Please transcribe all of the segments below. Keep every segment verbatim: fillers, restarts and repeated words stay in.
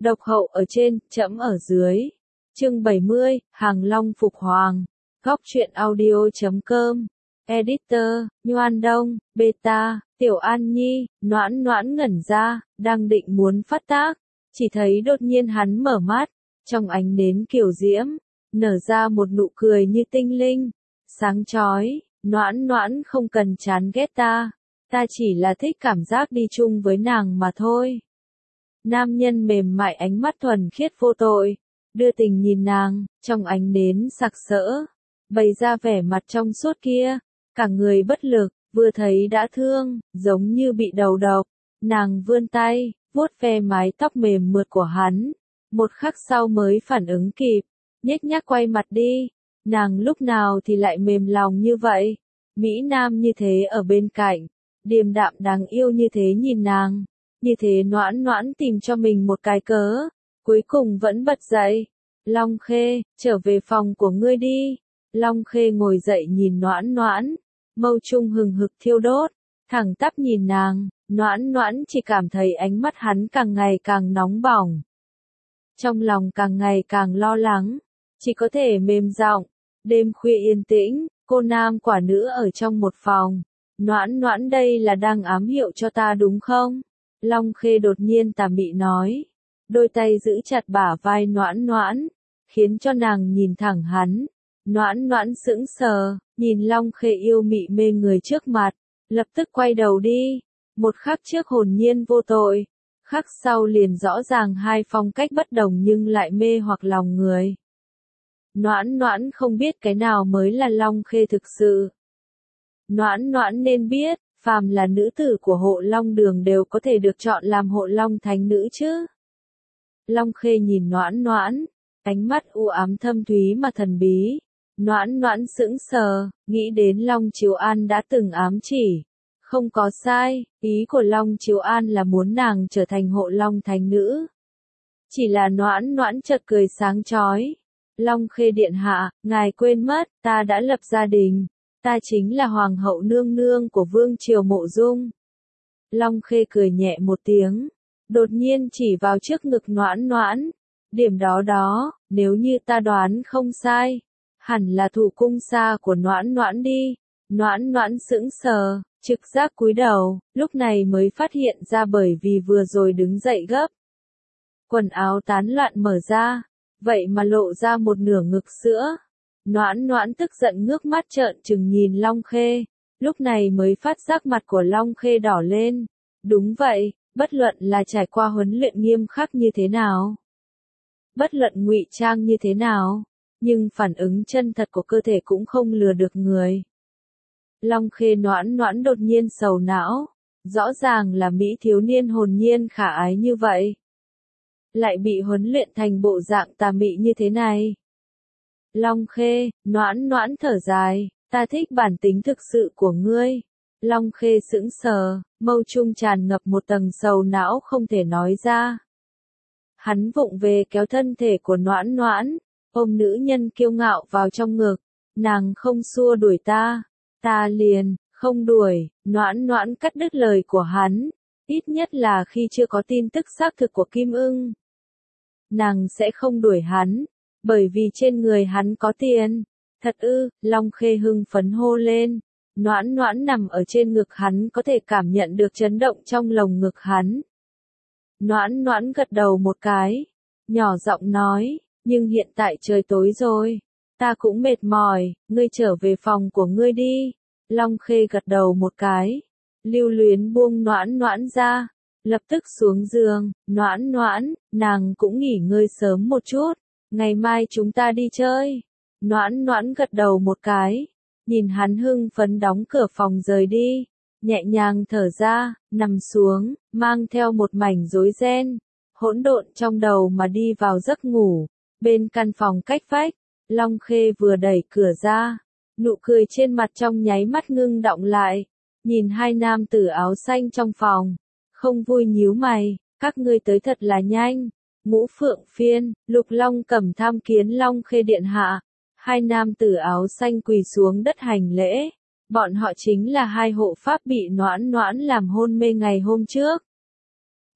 Độc hậu ở trên, trẫm ở dưới. Chương bảy mươi, Hàng Long phục hoàng. Góc truyện audio chấm com. Editor, Nhoan Đông, Beta, Tiểu An Nhi, Noãn Noãn ngẩn ra, đang định muốn phát tác. Chỉ thấy đột nhiên hắn mở mắt, trong ánh nến kiều diễm, nở ra một nụ cười như tinh linh, sáng chói. Noãn Noãn không cần chán ghét ta, ta chỉ là thích cảm giác đi chung với nàng mà thôi. Nam nhân mềm mại ánh mắt thuần khiết vô tội, đưa tình nhìn nàng, trong ánh nến sặc sỡ, bày ra vẻ mặt trong suốt kia, cả người bất lực, vừa thấy đã thương, giống như bị đầu độc. Nàng vươn tay, vuốt ve mái tóc mềm mượt của hắn, một khắc sau mới phản ứng kịp, nhếch nhác quay mặt đi. Nàng lúc nào thì lại mềm lòng như vậy, mỹ nam như thế ở bên cạnh, điềm đạm đáng yêu như thế nhìn nàng, như thế Noãn Noãn tìm cho mình một cái cớ, cuối cùng vẫn bật dậy. Long Khê, trở về phòng của ngươi đi. Long Khê ngồi dậy nhìn Noãn Noãn, mâu trung hừng hực thiêu đốt, thẳng tắp nhìn nàng, Noãn Noãn chỉ cảm thấy ánh mắt hắn càng ngày càng nóng bỏng. Trong lòng càng ngày càng lo lắng, chỉ có thể mềm giọng. Đêm khuya yên tĩnh, cô nam quả nữ ở trong một phòng. Noãn Noãn đây là đang ám hiệu cho ta đúng không? Long Khê đột nhiên tà mị nói. Đôi tay giữ chặt bả vai Noãn Noãn, khiến cho nàng nhìn thẳng hắn. Noãn Noãn sững sờ, nhìn Long Khê yêu mị mê người trước mặt, lập tức quay đầu đi. Một khắc trước hồn nhiên vô tội, khắc sau liền rõ ràng hai phong cách bất đồng nhưng lại mê hoặc lòng người. Noãn Noãn không biết cái nào mới là Long Khê thực sự. Noãn Noãn nên biết, phàm là nữ tử của Hộ Long Đường đều có thể được chọn làm Hộ Long thánh nữ chứ. Long Khê nhìn Noãn Noãn, ánh mắt u ám thâm thúy mà thần bí. Noãn Noãn sững sờ, nghĩ đến Long Chiếu An đã từng ám chỉ. Không có sai, ý của Long Chiếu An là muốn nàng trở thành Hộ Long thánh nữ. Chỉ là Noãn Noãn chợt cười sáng chói. Long Khê điện hạ, ngài quên mất, ta đã lập gia đình, ta chính là hoàng hậu nương nương của vương triều Mộ Dung. Long Khê cười nhẹ một tiếng, đột nhiên chỉ vào trước ngực Noãn Noãn, điểm đó đó, nếu như ta đoán không sai, hẳn là thủ cung xa của Noãn Noãn đi. Noãn Noãn sững sờ, trực giác cúi đầu, lúc này mới phát hiện ra bởi vì vừa rồi đứng dậy gấp. Quần áo tán loạn mở ra. Vậy mà lộ ra một nửa ngực sữa. Noãn Noãn tức giận ngước mắt trợn trừng nhìn Long Khê, lúc này mới phát giác mặt của Long Khê đỏ lên. Đúng vậy, bất luận là trải qua huấn luyện nghiêm khắc như thế nào, bất luận ngụy trang như thế nào, nhưng phản ứng chân thật của cơ thể cũng không lừa được người. Long Khê Noãn Noãn đột nhiên sầu não, rõ ràng là mỹ thiếu niên hồn nhiên khả ái như vậy, lại bị huấn luyện thành bộ dạng tà mị như thế này. Long Khê, Noãn Noãn thở dài, ta thích bản tính thực sự của ngươi. Long Khê sững sờ, mâu trung tràn ngập một tầng sầu não không thể nói ra. Hắn vụng về kéo thân thể của Noãn Noãn, ôm nữ nhân kiêu ngạo vào trong ngực. Nàng không xua đuổi ta, ta liền, không đuổi. Noãn Noãn cắt đứt lời của hắn, ít nhất là khi chưa có tin tức xác thực của Kim Ưng. Nàng sẽ không đuổi hắn, bởi vì trên người hắn có tiền. Thật ư, Long Khê hưng phấn hô lên. Noãn Noãn nằm ở trên ngực hắn có thể cảm nhận được chấn động trong lồng ngực hắn. Noãn Noãn gật đầu một cái, nhỏ giọng nói, nhưng hiện tại trời tối rồi, ta cũng mệt mỏi, ngươi trở về phòng của ngươi đi. Long Khê gật đầu một cái, lưu luyến buông Noãn Noãn ra. Lập tức xuống giường, Noãn Noãn, nàng cũng nghỉ ngơi sớm một chút, ngày mai chúng ta đi chơi. Noãn Noãn gật đầu một cái, nhìn hắn hưng phấn đóng cửa phòng rời đi, nhẹ nhàng thở ra, nằm xuống, mang theo một mảnh rối ren, hỗn độn trong đầu mà đi vào giấc ngủ. Bên căn phòng cách vách, Long Khê vừa đẩy cửa ra, nụ cười trên mặt trong nháy mắt ngưng đọng lại, nhìn hai nam tử áo xanh trong phòng. Không vui nhíu mày, các ngươi tới thật là nhanh. Ngũ Phượng Phiên, Lục Long cầm tham kiến Long Khê điện hạ. Hai nam tử áo xanh quỳ xuống đất hành lễ. Bọn họ chính là hai hộ pháp bị Noãn Noãn làm hôn mê ngày hôm trước.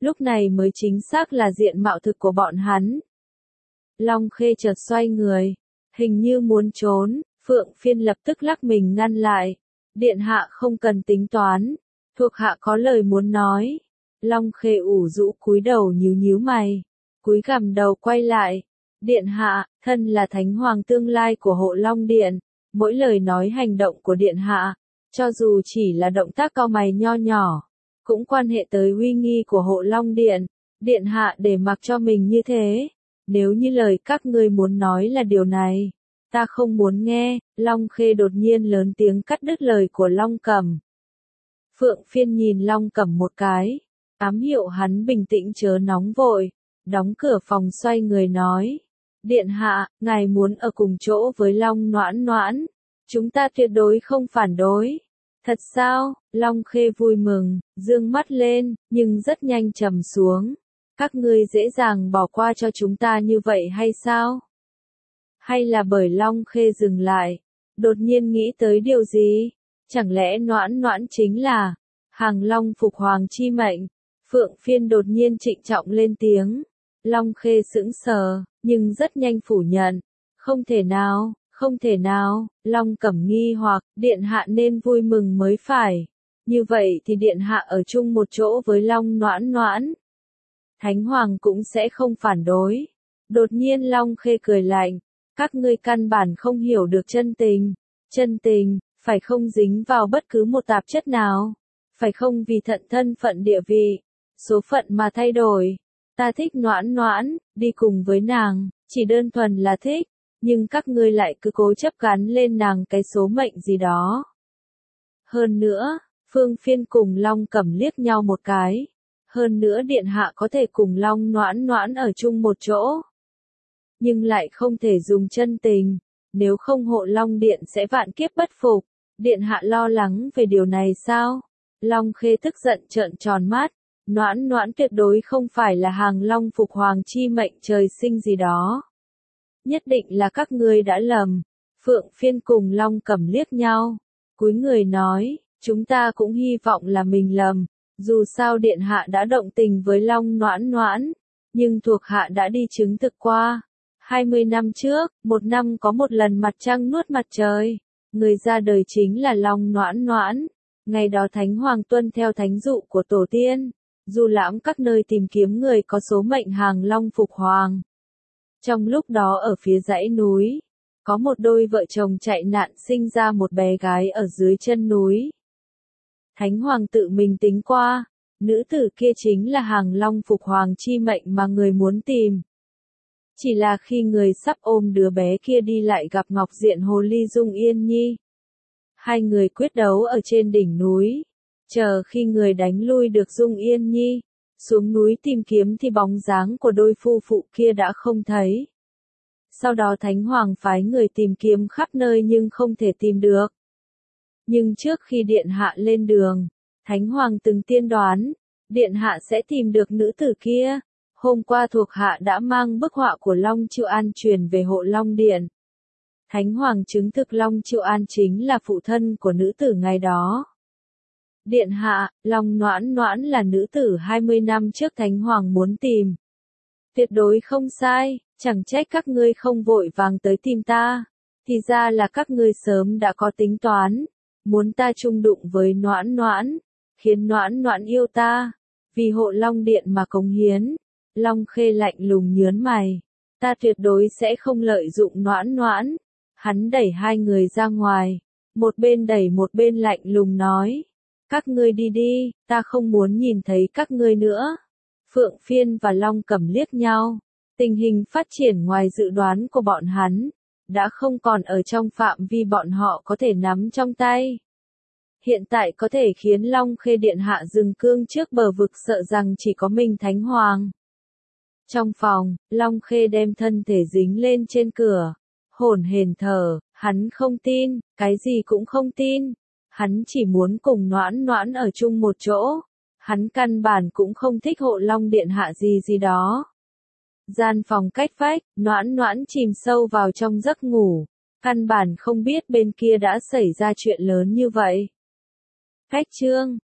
lúc này mới chính xác là diện mạo thực của bọn hắn. Long Khê chợt xoay người, hình như muốn trốn, Phượng Phiên lập tức lắc mình ngăn lại. Điện hạ không cần tính toán, thuộc hạ có lời muốn nói. Long Khê ủ rũ cúi đầu nhíu nhíu mày, cúi gằm đầu quay lại. Điện hạ, thân là thánh hoàng tương lai của Hộ Long Điện, mỗi lời nói hành động của điện hạ, cho dù chỉ là động tác cau mày nho nhỏ, cũng quan hệ tới uy nghi của Hộ Long Điện. Điện hạ để mặc cho mình như thế, nếu như lời các ngươi muốn nói là điều này, ta không muốn nghe. Long Khê đột nhiên lớn tiếng cắt đứt lời của Long Cẩm. Phượng Phiên nhìn Long Cẩm một cái, ám hiệu hắn bình tĩnh chớ nóng vội, đóng cửa phòng xoay người nói. Điện hạ, ngài muốn ở cùng chỗ với Long Noãn Noãn, chúng ta tuyệt đối không phản đối. Thật sao? Long Khê vui mừng, dương mắt lên, nhưng rất nhanh trầm xuống. Các ngươi dễ dàng bỏ qua cho chúng ta như vậy hay sao? Hay là bởi Long Khê dừng lại, đột nhiên nghĩ tới điều gì? Chẳng lẽ Noãn Noãn chính là Hàng Long Phục Hoàng chi mệnh? Phượng Phiên đột nhiên trịnh trọng lên tiếng. Long Khê sững sờ, nhưng rất nhanh phủ nhận. Không thể nào, không thể nào. Long Cẩm nghi hoặc, điện hạ nên vui mừng mới phải. Như vậy thì điện hạ ở chung một chỗ với Long Noãn Noãn, Thánh Hoàng cũng sẽ không phản đối. Đột nhiên Long Khê cười lạnh, các ngươi căn bản không hiểu được chân tình. Chân tình, phải không dính vào bất cứ một tạp chất nào, phải không vì thận thân phận địa vị, số phận mà thay đổi. Ta thích Noãn Noãn, đi cùng với nàng, chỉ đơn thuần là thích, nhưng các ngươi lại cứ cố chấp gắn lên nàng cái số mệnh gì đó. Hơn nữa, Phương Phiên cùng Long Cẩm liếc nhau một cái. Hơn nữa điện hạ có thể cùng Long Noãn Noãn ở chung một chỗ, nhưng lại không thể dùng chân tình, nếu không Hộ Long Điện sẽ vạn kiếp bất phục. Điện hạ lo lắng về điều này sao? Long Khê tức giận trợn tròn mắt, Noãn Noãn tuyệt đối không phải là Hàng Long Phục Hoàng chi mệnh trời sinh gì đó. Nhất định là các ngươi đã lầm. Phượng Phiên cùng Long Cẩm liếc nhau, cúi người nói, chúng ta cũng hy vọng là mình lầm. Dù sao điện hạ đã động tình với Long Noãn Noãn, nhưng thuộc hạ đã đi chứng thực qua. hai mươi năm trước, một năm có một lần mặt trăng nuốt mặt trời, người ra đời chính là Long Noãn Noãn. Ngày đó Thánh Hoàng tuân theo thánh dụ của tổ tiên, du lãm các nơi tìm kiếm người có số mệnh Hàng Long Phục Hoàng. Trong lúc đó ở phía dãy núi, có một đôi vợ chồng chạy nạn sinh ra một bé gái ở dưới chân núi. Thánh Hoàng tự mình tính qua, nữ tử kia chính là Hàng Long Phục Hoàng chi mệnh mà người muốn tìm. Chỉ là khi người sắp ôm đứa bé kia đi lại gặp Ngọc Diện Hồ Ly Dung Yên Nhi. Hai người quyết đấu ở trên đỉnh núi, chờ khi người đánh lui được Dung Yên Nhi, xuống núi tìm kiếm thì bóng dáng của đôi phu phụ kia đã không thấy. Sau đó Thánh Hoàng phái người tìm kiếm khắp nơi nhưng không thể tìm được. Nhưng trước khi Điện Hạ lên đường, Thánh Hoàng từng tiên đoán, Điện Hạ sẽ tìm được nữ tử kia. Hôm qua thuộc hạ đã mang bức họa của Long Chiêu An truyền về Hộ Long Điện. Thánh Hoàng chứng thực Long Chiêu An chính là phụ thân của nữ tử ngày đó. Điện Hạ, Long Noãn Noãn là nữ tử hai mươi năm trước Thánh Hoàng muốn tìm. Tuyệt đối không sai, chẳng trách các ngươi không vội vàng tới tìm ta. Thì ra là các ngươi sớm đã có tính toán, muốn ta chung đụng với Noãn Noãn, khiến Noãn Noãn yêu ta, vì Hộ Long Điện mà cống hiến. Long Khê lạnh lùng nhớn mày, ta tuyệt đối sẽ không lợi dụng Noãn Noãn. Hắn đẩy hai người ra ngoài, một bên đẩy một bên lạnh lùng nói, các ngươi đi đi, ta không muốn nhìn thấy các ngươi nữa. Phượng Phiên và Long Cẩm liếc nhau, tình hình phát triển ngoài dự đoán của bọn hắn, đã không còn ở trong phạm vi bọn họ có thể nắm trong tay. Hiện tại có thể khiến Long Khê Điện Hạ dừng cương trước bờ vực sợ rằng chỉ có mình Thánh Hoàng. Trong phòng, Long Khê đem thân thể dính lên trên cửa, hổn hển thở, hắn không tin, cái gì cũng không tin. Hắn chỉ muốn cùng Noãn Noãn ở chung một chỗ. Hắn căn bản cũng không thích Hộ Long Điện Hạ gì gì đó. Gian phòng cách vách, Noãn Noãn chìm sâu vào trong giấc ngủ, căn bản không biết bên kia đã xảy ra chuyện lớn như vậy. Cách chương